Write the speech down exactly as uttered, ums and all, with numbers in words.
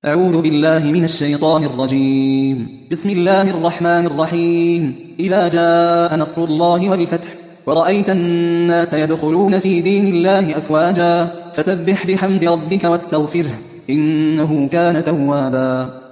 أعوذ بالله من الشيطان الرجيم. بسم الله الرحمن الرحيم. إذا جاء نصر الله والفتح ورأيت الناس يدخلون في دين الله أفواجا فسبح بحمد ربك واستغفره إنه كان توابا.